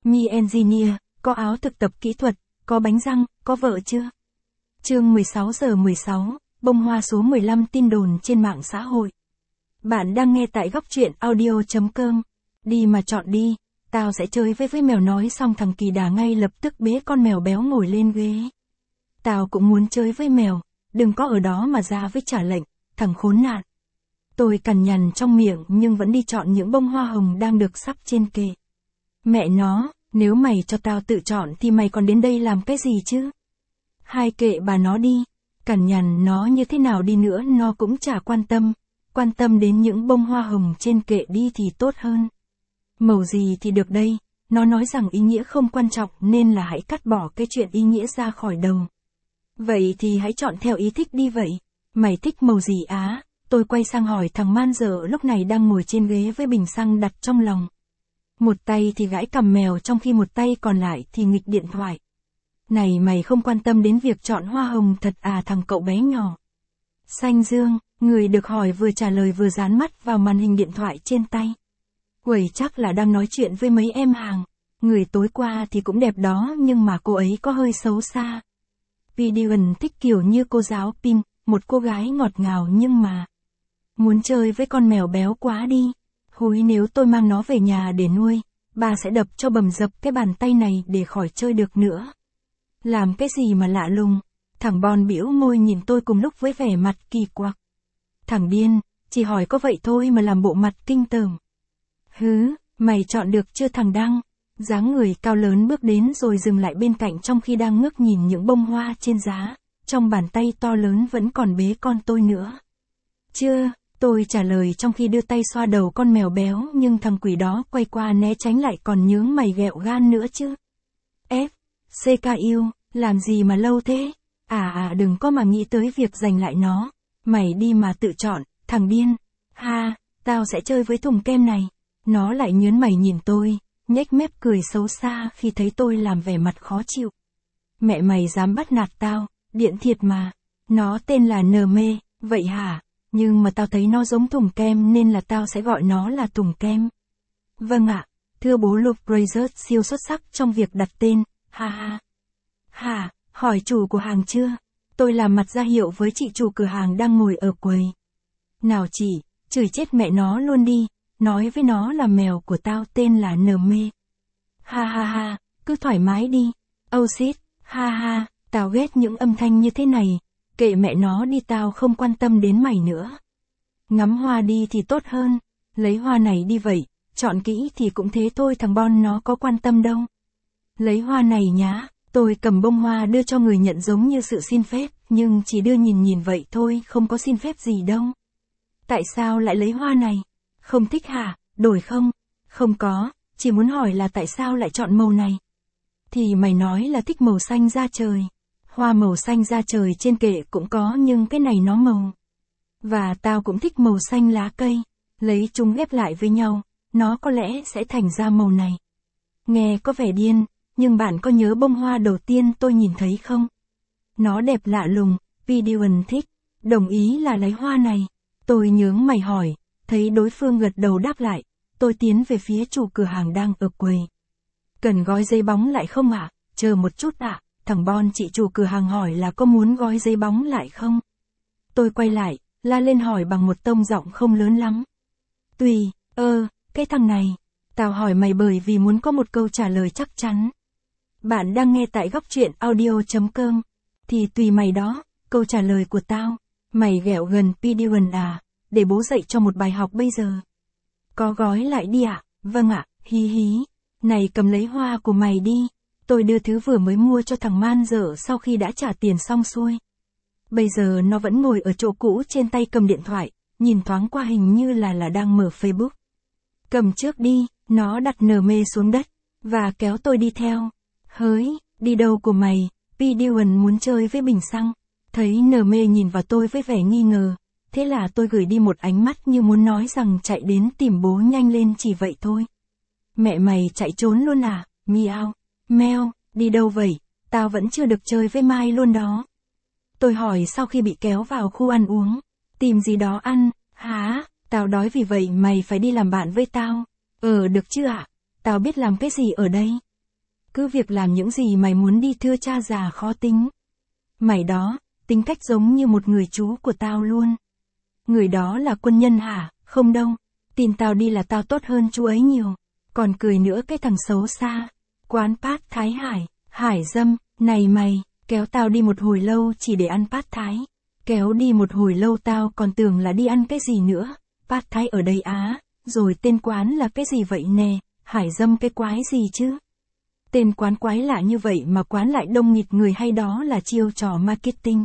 Mi Engineer, có áo thực tập kỹ thuật, có bánh răng, có vợ chưa? Chương 16:16, bông hoa số 15 tin đồn trên mạng xã hội. Bạn đang nghe tại góc truyện audio.com. Đi mà chọn đi, tao sẽ chơi với mèo, nói xong thằng Kỳ Đà ngay lập tức bế con mèo béo ngồi lên ghế. Tao cũng muốn chơi với mèo, đừng có ở đó mà ra với trả lệnh, thằng khốn nạn. Tôi cằn nhằn trong miệng nhưng vẫn đi chọn những bông hoa hồng đang được sắp trên kệ. Mẹ nó, nếu mày cho tao tự chọn thì mày còn đến đây làm cái gì chứ? Hai kệ bà nó đi, cằn nhằn nó như thế nào đi nữa nó cũng chả quan tâm đến những bông hoa hồng trên kệ đi thì tốt hơn. Màu gì thì được đây, nó nói rằng ý nghĩa không quan trọng nên là hãy cắt bỏ cái chuyện ý nghĩa ra khỏi đầu. Vậy thì hãy chọn theo ý thích đi vậy, mày thích màu gì á? Tôi quay sang hỏi thằng man dợ lúc này đang ngồi trên ghế với bình xăng đặt trong lòng. Một tay thì gãi cằm mèo trong khi một tay còn lại thì nghịch điện thoại. Này mày không quan tâm đến việc chọn hoa hồng thật à thằng cậu bé nhỏ? Xanh dương, người được hỏi vừa trả lời vừa dán mắt vào màn hình điện thoại trên tay. Uầy chắc là đang nói chuyện với mấy em hàng. Người tối qua thì cũng đẹp đó nhưng mà cô ấy có hơi xấu xa. Vivian thích kiểu như cô giáo Pin, một cô gái ngọt ngào nhưng mà muốn chơi với con mèo béo quá đi. Húi nếu tôi mang nó về nhà để nuôi, bà sẽ đập cho bầm dập cái bàn tay này để khỏi chơi được nữa. Làm cái gì mà lạ lùng? Thằng Bon bĩu môi nhìn tôi cùng lúc với vẻ mặt kỳ quặc. Thằng điên, chỉ hỏi có vậy thôi mà làm bộ mặt kinh tởm. Hứ, mày chọn được chưa thằng Đăng? Dáng người cao lớn bước đến rồi dừng lại bên cạnh trong khi đang ngước nhìn những bông hoa trên giá, trong bàn tay to lớn vẫn còn bế con tôi nữa. Chưa, tôi trả lời trong khi đưa tay xoa đầu con mèo béo nhưng thằng quỷ đó quay qua né tránh lại còn nhướng mày ghẹo gan nữa chứ. CKU, làm gì mà lâu thế? Đừng có mà nghĩ tới việc giành lại nó. Mày đi mà tự chọn, thằng điên. Ha, tao sẽ chơi với thùng kem này. Nó lại nhớn mày nhìn tôi, nhếch mép cười xấu xa khi thấy tôi làm vẻ mặt khó chịu. Mẹ mày dám bắt nạt tao, điện thiệt mà. Nó tên là Nme, vậy hả? Nhưng mà tao thấy nó giống thùng kem nên là tao sẽ gọi nó là thùng kem. Vâng ạ, thưa bố Luke Brazers siêu xuất sắc trong việc đặt tên, ha ha. Hả, hỏi chủ của hàng chưa? Tôi làm mặt ra hiệu với chị chủ cửa hàng đang ngồi ở quầy. Nào chị, chửi chết mẹ nó luôn đi, nói với nó là mèo của tao tên là Nme. Ha ha ha, cứ thoải mái đi. Oh shit, ha ha, tao ghét những âm thanh như thế này. Kệ mẹ nó đi tao không quan tâm đến mày nữa. Ngắm hoa đi thì tốt hơn, lấy hoa này đi vậy, chọn kỹ thì cũng thế thôi thằng Bon nó có quan tâm đâu. Lấy hoa này nhá, tôi cầm bông hoa đưa cho người nhận giống như sự xin phép, nhưng chỉ đưa nhìn vậy thôi không có xin phép gì đâu. Tại sao lại lấy hoa này? Không thích hả, đổi không? Không có, chỉ muốn hỏi là tại sao lại chọn màu này? Thì mày nói là thích màu xanh da trời. Hoa màu xanh da trời trên kệ cũng có nhưng cái này nó màu. Và tao cũng thích màu xanh lá cây. Lấy chúng ghép lại với nhau, nó có lẽ sẽ thành ra màu này. Nghe có vẻ điên, nhưng bạn có nhớ bông hoa đầu tiên tôi nhìn thấy không? Nó đẹp lạ lùng, Vivian thích, đồng ý là lấy hoa này. Tôi nhướng mày hỏi, thấy đối phương gật đầu đáp lại, tôi tiến về phía chủ cửa hàng đang ở quầy. Cần gói giấy bóng lại không ạ? Chờ một chút ạ. Thằng Bon chị chủ cửa hàng hỏi là có muốn gói giấy bóng lại không? Tôi quay lại, la lên hỏi bằng một tông giọng không lớn lắm. Tùy, cái thằng này, tao hỏi mày bởi vì muốn có một câu trả lời chắc chắn. Bạn đang nghe tại góc truyện audio.com. Thì tùy mày đó, câu trả lời của tao. Mày ghẹo gần Vivian à, để bố dạy cho một bài học bây giờ. Có gói lại đi ạ, vâng ạ, hí hí. Này cầm lấy hoa của mày đi. Tôi đưa thứ vừa mới mua cho thằng man dở sau khi đã trả tiền xong xuôi. Bây giờ nó vẫn ngồi ở chỗ cũ trên tay cầm điện thoại, nhìn thoáng qua hình như là đang mở Facebook. Cầm trước đi, nó đặt Nme xuống đất, và kéo tôi đi theo. Hỡi, đi đâu của mày? Vivian muốn chơi với bình xăng. Thấy Nme nhìn vào tôi với vẻ nghi ngờ, thế là tôi gửi đi một ánh mắt như muốn nói rằng chạy đến tìm bố nhanh lên chỉ vậy thôi. Mẹ mày chạy trốn luôn à? Miao. Mèo, đi đâu vậy? Tao vẫn chưa được chơi với Mai luôn đó. Tôi hỏi sau khi bị kéo vào khu ăn uống. Tìm gì đó ăn, hả? Tao đói vì vậy mày phải đi làm bạn với tao. Được chứ ạ? Tao biết làm cái gì ở đây? Cứ việc làm những gì mày muốn đi thưa cha già khó tính. Mày đó, tính cách giống như một người chú của tao luôn. Người đó là quân nhân hả? Không đâu. Tin tao đi là tao tốt hơn chú ấy nhiều. Còn cười nữa cái thằng xấu xa. Quán Pát Thái Hải, Hải Dâm, này mày, kéo tao đi một hồi lâu chỉ để ăn Pát Thái. Kéo đi một hồi lâu tao còn tưởng là đi ăn cái gì nữa. Pát Thái ở đây á, rồi tên quán là cái gì vậy nè, Hải Dâm cái quái gì chứ? Tên quán quái lạ như vậy mà quán lại đông nghịt người hay đó là chiêu trò marketing?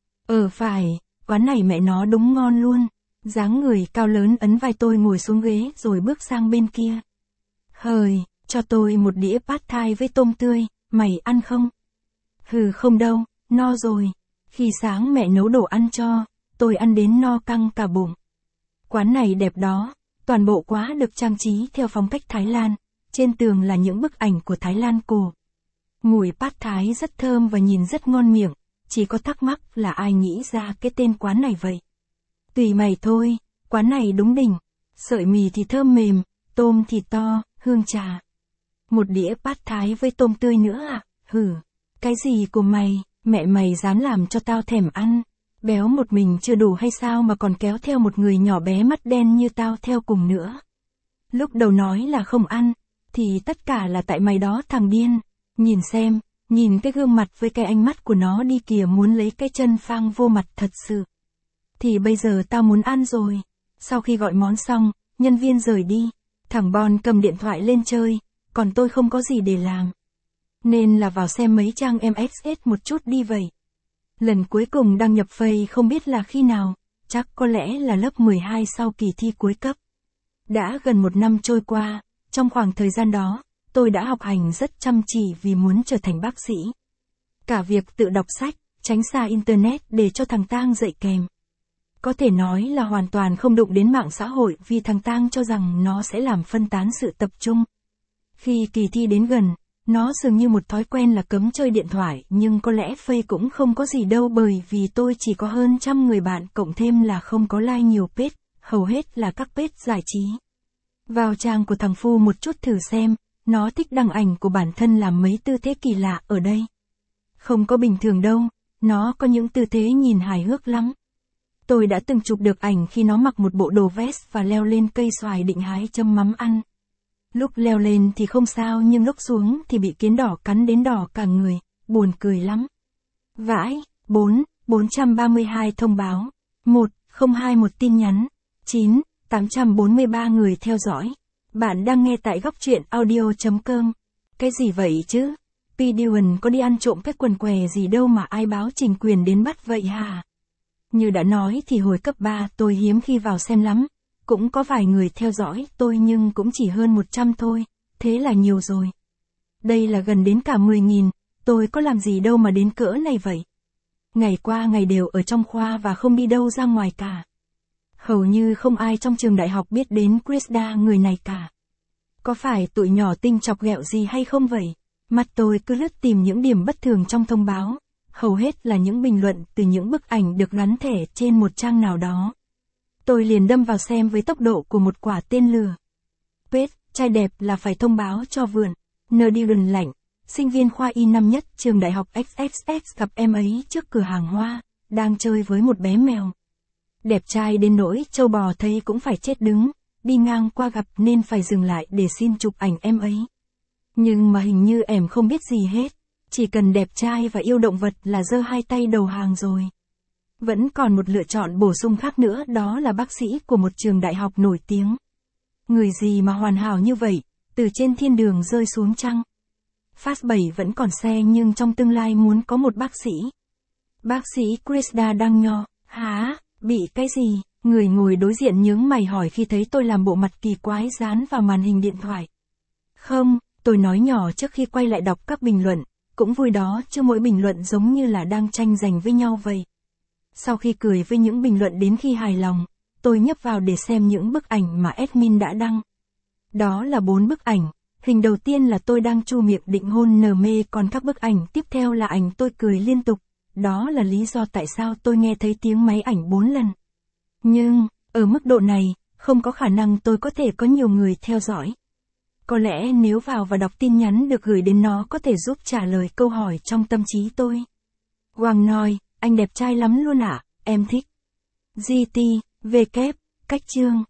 Phải, quán này mẹ nó đúng ngon luôn. Dáng người cao lớn ấn vai tôi ngồi xuống ghế rồi bước sang bên kia. Hời, cho tôi một đĩa pad thai với tôm tươi, mày ăn không? Hừ không đâu, no rồi. Khi sáng mẹ nấu đồ ăn cho, tôi ăn đến no căng cả bụng. Quán này đẹp đó, toàn bộ quá được trang trí theo phong cách Thái Lan, trên tường là những bức ảnh của Thái Lan cổ. Mùi pad thái rất thơm và nhìn rất ngon miệng, chỉ có thắc mắc là ai nghĩ ra cái tên quán này vậy. Tùy mày thôi, quán này đúng đỉnh, sợi mì thì thơm mềm, tôm thì to, hương trà. Một đĩa pad thái với tôm tươi nữa à? Hử, cái gì của mày, mẹ mày dám làm cho tao thèm ăn. Béo một mình chưa đủ hay sao mà còn kéo theo một người nhỏ bé mắt đen như tao theo cùng nữa. Lúc đầu nói là không ăn, thì tất cả là tại mày đó thằng điên. Nhìn xem, nhìn cái gương mặt với cái ánh mắt của nó đi kìa, muốn lấy cái chân phang vô mặt thật sự. Thì bây giờ tao muốn ăn rồi. Sau khi gọi món xong, nhân viên rời đi. Thằng Bon cầm điện thoại lên chơi, còn tôi không có gì để làm. Nên là vào xem mấy trang MXS một chút đi vậy. Lần cuối cùng đăng nhập Face không biết là khi nào, chắc có lẽ là lớp 12 sau kỳ thi cuối cấp. Đã gần 1 năm trôi qua, trong khoảng thời gian đó, tôi đã học hành rất chăm chỉ vì muốn trở thành bác sĩ. Cả việc tự đọc sách, tránh xa Internet để cho thằng Tang dạy kèm. Có thể nói là hoàn toàn không đụng đến mạng xã hội vì thằng Tang cho rằng nó sẽ làm phân tán sự tập trung. Khi kỳ thi đến gần, nó dường như một thói quen là cấm chơi điện thoại, nhưng có lẽ Face cũng không có gì đâu bởi vì tôi chỉ có hơn 100 người bạn cộng thêm là không có like nhiều page, hầu hết là các page giải trí. Vào trang của thằng Phu một chút thử xem, nó thích đăng ảnh của bản thân làm mấy tư thế kỳ lạ ở đây. Không có bình thường đâu, nó có những tư thế nhìn hài hước lắm. Tôi đã từng chụp được ảnh khi nó mặc một bộ đồ vest và leo lên cây xoài định hái châm mắm ăn. Lúc leo lên thì không sao nhưng lúc xuống thì bị kiến đỏ cắn đến đỏ cả người, buồn cười lắm. Vãi, 432 thông báo, 1021 tin nhắn, 843 người theo dõi. Bạn đang nghe tại góc truyện audio.com. Cái gì vậy chứ? P. Dillon có đi ăn trộm cái quần què gì đâu mà ai báo trình quyền đến bắt vậy hả? Như đã nói thì hồi cấp 3 tôi hiếm khi vào xem lắm. Cũng có vài người theo dõi tôi nhưng cũng chỉ hơn 100 thôi, thế là nhiều rồi. Đây là gần đến cả 10.000, tôi có làm gì đâu mà đến cỡ này vậy. Ngày qua ngày đều ở trong khoa và không đi đâu ra ngoài cả. Hầu như không ai trong trường đại học biết đến Krista người này cả. Có phải tụi nhỏ tinh chọc ghẹo gì hay không vậy? Mắt tôi cứ lướt tìm những điểm bất thường trong thông báo, hầu hết là những bình luận từ những bức ảnh được gắn thẻ trên một trang nào đó. Tôi liền đâm vào xem với tốc độ của một quả tên lửa. Page, trai đẹp là phải thông báo cho vườn. Nerdigan lạnh, sinh viên khoa Y năm nhất trường đại học XXX gặp em ấy trước cửa hàng hoa, đang chơi với một bé mèo. Đẹp trai đến nỗi trâu bò thấy cũng phải chết đứng, đi ngang qua gặp nên phải dừng lại để xin chụp ảnh em ấy. Nhưng mà hình như em không biết gì hết, chỉ cần đẹp trai và yêu động vật là giơ hai tay đầu hàng rồi. Vẫn còn một lựa chọn bổ sung khác nữa, đó là bác sĩ của một trường đại học nổi tiếng. Người gì mà hoàn hảo như vậy, từ trên thiên đường rơi xuống chăng? Fast 7 vẫn còn xe nhưng trong tương lai muốn có một bác sĩ. Bác sĩ Krista đang nho, hả, bị cái gì? Người ngồi đối diện nhướng mày hỏi khi thấy tôi làm bộ mặt kỳ quái dán vào màn hình điện thoại. Không, tôi nói nhỏ trước khi quay lại đọc các bình luận, cũng vui đó chứ mỗi bình luận giống như là đang tranh giành với nhau vậy. Sau khi cười với những bình luận đến khi hài lòng, tôi nhấp vào để xem những bức ảnh mà admin đã đăng. Đó là 4 bức ảnh, hình đầu tiên là tôi đang chu miệng định hôn nở mê, còn các bức ảnh tiếp theo là ảnh tôi cười liên tục. Đó là lý do tại sao tôi nghe thấy tiếng máy ảnh 4 lần. Nhưng, ở mức độ này, không có khả năng tôi có thể có nhiều người theo dõi. Có lẽ nếu vào và đọc tin nhắn được gửi đến nó có thể giúp trả lời câu hỏi trong tâm trí tôi. Hoàng nói, anh đẹp trai lắm luôn ạ, em thích. GT, V kép, cách chương.